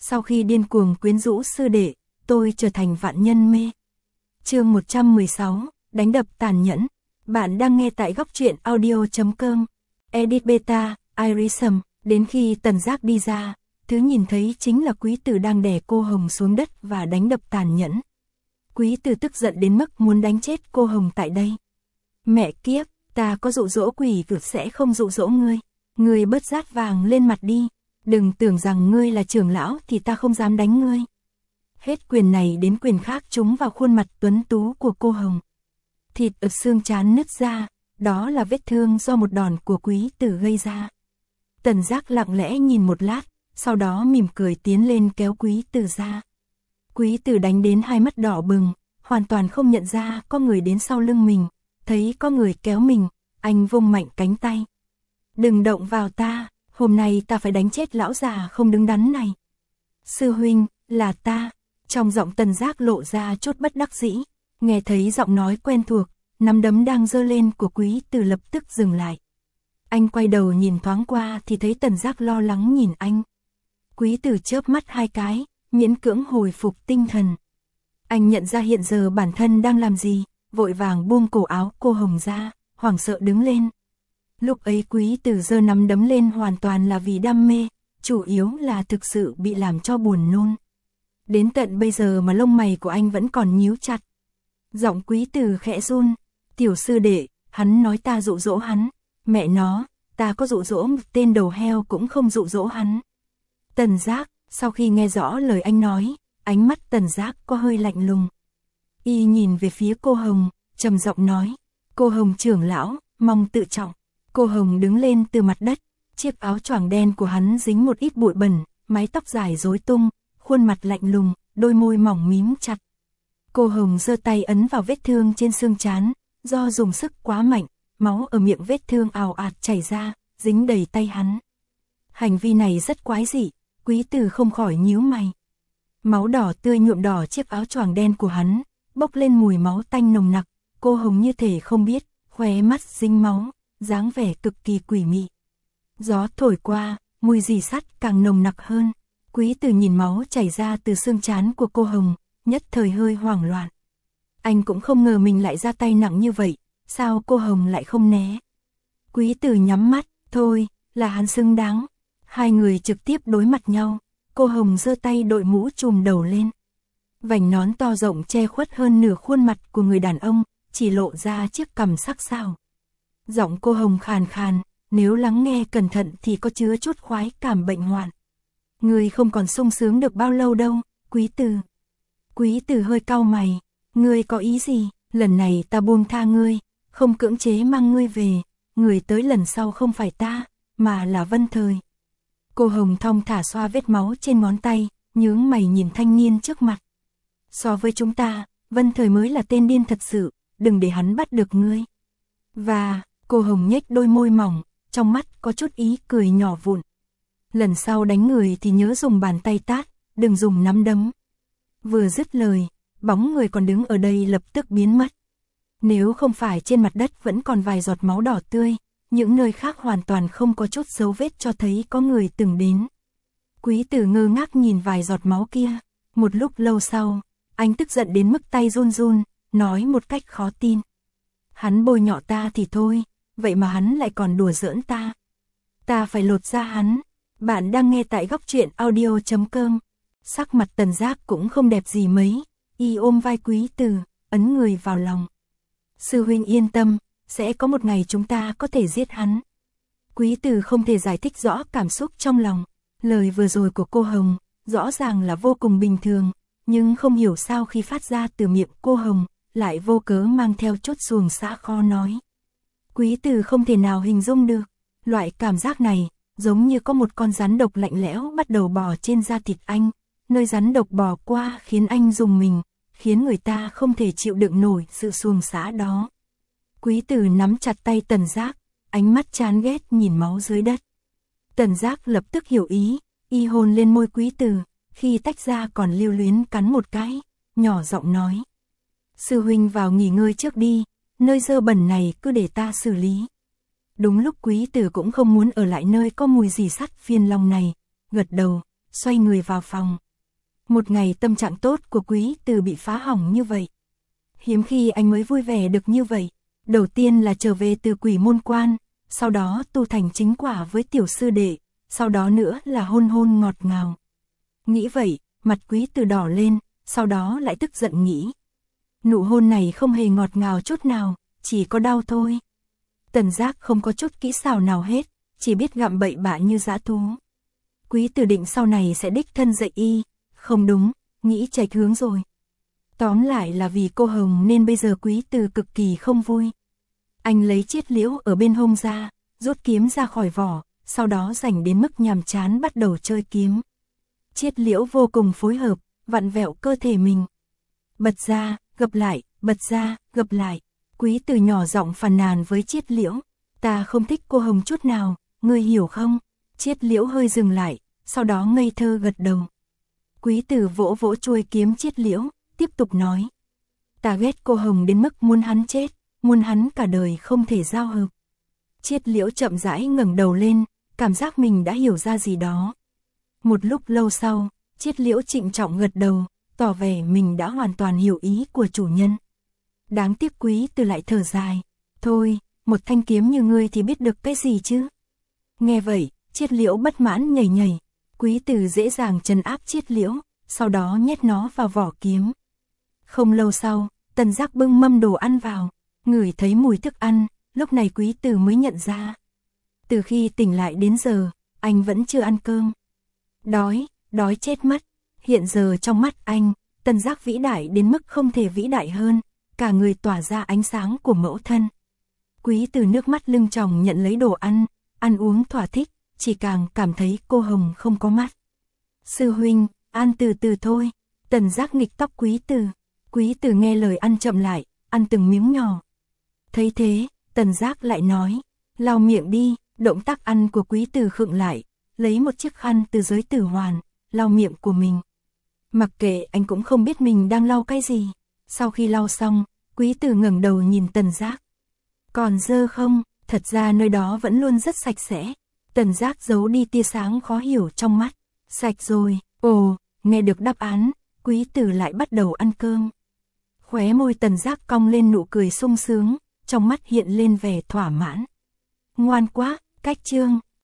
Sau khi điên cuồng quyến rũ sư đệ, tôi trở thành vạn nhân mê. Chương 116, đánh đập tàn nhẫn. Bạn đang nghe tại góc truyện audio.com. Edit Beta, Irisum. Đến khi Tần Giác đi ra, thứ nhìn thấy chính là Quý Tử đang đè cô Hồng xuống đất và đánh đập tàn nhẫn. Quý Tử tức giận đến mức muốn đánh chết cô Hồng tại đây. Mẹ kiếp, ta có dụ dỗ quỷ vực sẽ không dụ dỗ ngươi. Ngươi bớt rát vàng lên mặt đi. Đừng tưởng rằng ngươi là trưởng lão thì ta không dám đánh ngươi. Hết quyền này đến quyền khác trúng vào khuôn mặt tuấn tú của cô Hồng. Thịt ở xương trán nứt ra, đó là vết thương do một đòn của Quý Tử gây ra. Tần Giác lặng lẽ nhìn một lát, sau đó mỉm cười tiến lên kéo Quý Tử ra. Quý Tử đánh đến hai mắt đỏ bừng, hoàn toàn không nhận ra có người đến sau lưng mình, thấy có người kéo mình, anh vung mạnh cánh tay. Đừng động vào ta, hôm nay ta phải đánh chết lão già không đứng đắn này. Sư huynh, là ta. Trong giọng Tần Giác lộ ra chút bất đắc dĩ, nghe thấy giọng nói quen thuộc, nắm đấm đang giơ lên của Quý Tử lập tức dừng lại. Anh quay đầu nhìn thoáng qua thì thấy Tần Giác lo lắng nhìn anh. Quý Tử chớp mắt hai cái, miễn cưỡng hồi phục tinh thần. Anh nhận ra hiện giờ bản thân đang làm gì, vội vàng buông cổ áo cô Hồng ra, hoảng sợ đứng lên. Lúc ấy Quý Tử giơ nắm đấm lên hoàn toàn là vì đam mê, chủ yếu là thực sự bị làm cho buồn nôn. Đến tận bây giờ mà lông mày của anh vẫn còn nhíu chặt. Giọng Quý Tử khẽ run, tiểu sư đệ, hắn nói ta dụ dỗ hắn, mẹ nó, ta có dụ dỗ một tên đầu heo cũng không dụ dỗ hắn. Tần Giác, sau khi nghe rõ lời anh nói, ánh mắt Tần Giác có hơi lạnh lùng. Y nhìn về phía cô Hồng, trầm giọng nói, cô Hồng trưởng lão, mong tự trọng. Cô Hồng đứng lên từ mặt đất, chiếc áo choàng đen của hắn dính một ít bụi bẩn, mái tóc dài rối tung, khuôn mặt lạnh lùng, đôi môi mỏng mím chặt. Cô Hồng giơ tay ấn vào vết thương trên xương trán, do dùng sức quá mạnh, máu ở miệng vết thương ào ạt chảy ra, dính đầy tay hắn. Hành vi này rất quái dị, Quý Tử không khỏi nhíu mày. Máu đỏ tươi nhuộm đỏ chiếc áo choàng đen của hắn, bốc lên mùi máu tanh nồng nặc, cô Hồng như thể không biết, khóe mắt dính máu, dáng vẻ cực kỳ quỷ mị. Gió thổi qua, mùi rỉ sắt càng nồng nặc hơn. Quý Tử nhìn máu chảy ra từ xương trán của cô Hồng, nhất thời hơi hoảng loạn. Anh cũng không ngờ mình lại ra tay nặng như vậy, sao cô Hồng lại không né. Quý Tử nhắm mắt, thôi, là hắn xứng đáng. Hai người trực tiếp đối mặt nhau, cô Hồng giơ tay đội mũ trùm đầu lên. Vành nón to rộng che khuất hơn nửa khuôn mặt của người đàn ông, chỉ lộ ra chiếc cằm sắc sảo. Giọng cô Hồng khàn khàn, nếu lắng nghe cẩn thận thì có chứa chút khoái cảm bệnh hoạn. Ngươi không còn sung sướng được bao lâu đâu, Quý Tử. Quý Tử hơi cau mày, ngươi có ý gì? Lần này ta buông tha ngươi, không cưỡng chế mang ngươi về, người tới lần sau không phải ta, mà là Vân Thời. Cô Hồng thong thả xoa vết máu trên ngón tay, nhướng mày nhìn thanh niên trước mặt. So với chúng ta, Vân Thời mới là tên điên thật sự, đừng để hắn bắt được ngươi. Và, cô Hồng nhếch đôi môi mỏng, trong mắt có chút ý cười nhỏ vụn. Lần sau đánh người thì nhớ dùng bàn tay tát, đừng dùng nắm đấm. Vừa dứt lời, bóng người còn đứng ở đây lập tức biến mất. Nếu không phải trên mặt đất vẫn còn vài giọt máu đỏ tươi, những nơi khác hoàn toàn không có chút dấu vết cho thấy có người từng đến. Quý Tử ngơ ngác nhìn vài giọt máu kia, một lúc lâu sau, anh tức giận đến mức tay run run, nói một cách khó tin. Hắn bôi nhọ ta thì thôi, vậy mà hắn lại còn đùa giỡn ta. Ta phải lột da hắn. Bạn đang nghe tại góc truyện audio.com. Sắc mặt Tần Giác cũng không đẹp gì mấy, y ôm vai Quý Tử, ấn người vào lòng. Sư huynh yên tâm, sẽ có một ngày chúng ta có thể giết hắn. Quý Tử không thể giải thích rõ cảm xúc trong lòng. Lời vừa rồi của cô Hồng, rõ ràng là vô cùng bình thường, nhưng không hiểu sao khi phát ra từ miệng cô Hồng, lại vô cớ mang theo chút xuồng xã khó nói. Quý Tử không thể nào hình dung được, loại cảm giác này, giống như có một con rắn độc lạnh lẽo bắt đầu bò trên da thịt anh, nơi rắn độc bò qua khiến anh rùng mình, khiến người ta không thể chịu đựng nổi sự xuồng xã đó. Quý Tử nắm chặt tay Tần Giác, ánh mắt chán ghét nhìn máu dưới đất. Tần Giác lập tức hiểu ý, y hôn lên môi Quý Tử, khi tách ra còn lưu luyến cắn một cái, nhỏ giọng nói. Sư huynh vào nghỉ ngơi trước đi, nơi dơ bẩn này cứ để ta xử lý. Đúng lúc Quý Tử cũng không muốn ở lại nơi có mùi rỉ sắt phiền lòng này, gật đầu, xoay người vào phòng. Một ngày tâm trạng tốt của Quý Từ bị phá hỏng như vậy. Hiếm khi anh mới vui vẻ được như vậy. Đầu tiên là trở về từ Quỷ Môn Quan, sau đó tu thành chính quả với tiểu sư đệ, sau đó nữa là hôn hôn ngọt ngào. Nghĩ vậy, mặt Quý Từ đỏ lên, sau đó lại tức giận nghĩ. Nụ hôn này không hề ngọt ngào chút nào, chỉ có đau thôi. Tần Giác không có chút kỹ xảo nào hết, chỉ biết gặm bậy bạ như dã thú. Quý Từ định sau này sẽ đích thân dạy y, không đúng, nghĩ chệch hướng rồi. Tóm lại là vì cô Hồng nên bây giờ Quý Từ cực kỳ không vui. Anh lấy chiết liễu ở bên hông ra, rút kiếm ra khỏi vỏ, sau đó rảnh đến mức nhàm chán bắt đầu chơi kiếm. Chiết liễu vô cùng phối hợp, vặn vẹo cơ thể mình. Bật ra, gập lại, bật ra, gập lại. Quý Từ nhỏ giọng phàn nàn với chiết liễu. Ta không thích cô Hồng chút nào, ngươi hiểu không? Chiết liễu hơi dừng lại, sau đó ngây thơ gật đầu. Quý Từ vỗ vỗ chuôi kiếm chiết liễu, tiếp tục nói. Ta ghét cô Hồng đến mức muốn hắn chết, muốn hắn cả đời không thể giao hợp. Chiết liễu chậm rãi ngẩng đầu lên, cảm giác mình đã hiểu ra gì đó. Một lúc lâu sau, chiết liễu trịnh trọng gật đầu, tỏ vẻ mình đã hoàn toàn hiểu ý của chủ nhân. Đáng tiếc Quý Từ lại thở dài. Thôi, một thanh kiếm như ngươi thì biết được cái gì chứ? Nghe vậy, chiết liễu bất mãn nhảy nhảy. Quý Từ dễ dàng trấn áp chiết liễu, sau đó nhét nó vào vỏ kiếm. Không lâu sau, Tần Giác bưng mâm đồ ăn vào, ngửi thấy mùi thức ăn, lúc này Quý Từ mới nhận ra. Từ khi tỉnh lại đến giờ, anh vẫn chưa ăn cơm. Đói chết mất. Hiện giờ trong mắt anh, Tần Giác vĩ đại đến mức không thể vĩ đại hơn, cả người tỏa ra ánh sáng của mẫu thân. Quý Từ nước mắt lưng tròng nhận lấy đồ ăn, ăn uống thỏa thích, chỉ càng cảm thấy cô Hồng không có mắt. Sư huynh, ăn từ từ thôi. Tần Giác nghịch tóc Quý Từ. Quý Từ nghe lời ăn chậm lại, ăn từng miếng nhỏ. Thấy thế, Tần Giác lại nói, lau miệng đi. Động tác ăn của Quý Từ khựng lại, lấy một chiếc khăn từ giới tử hoàn, lau miệng của mình. Mặc kệ anh cũng không biết mình đang lau cái gì. Sau khi lau xong, Quý Từ ngẩng đầu nhìn Tần Giác. Còn dơ không? Thật ra nơi đó vẫn luôn rất sạch sẽ. Tần Giác giấu đi tia sáng khó hiểu trong mắt. Sạch rồi. Ồ, nghe được đáp án, Quý Từ lại bắt đầu ăn cơm. Khóe môi Tần Giác cong lên nụ cười sung sướng, trong mắt hiện lên vẻ thỏa mãn. Ngoan quá, cách chương.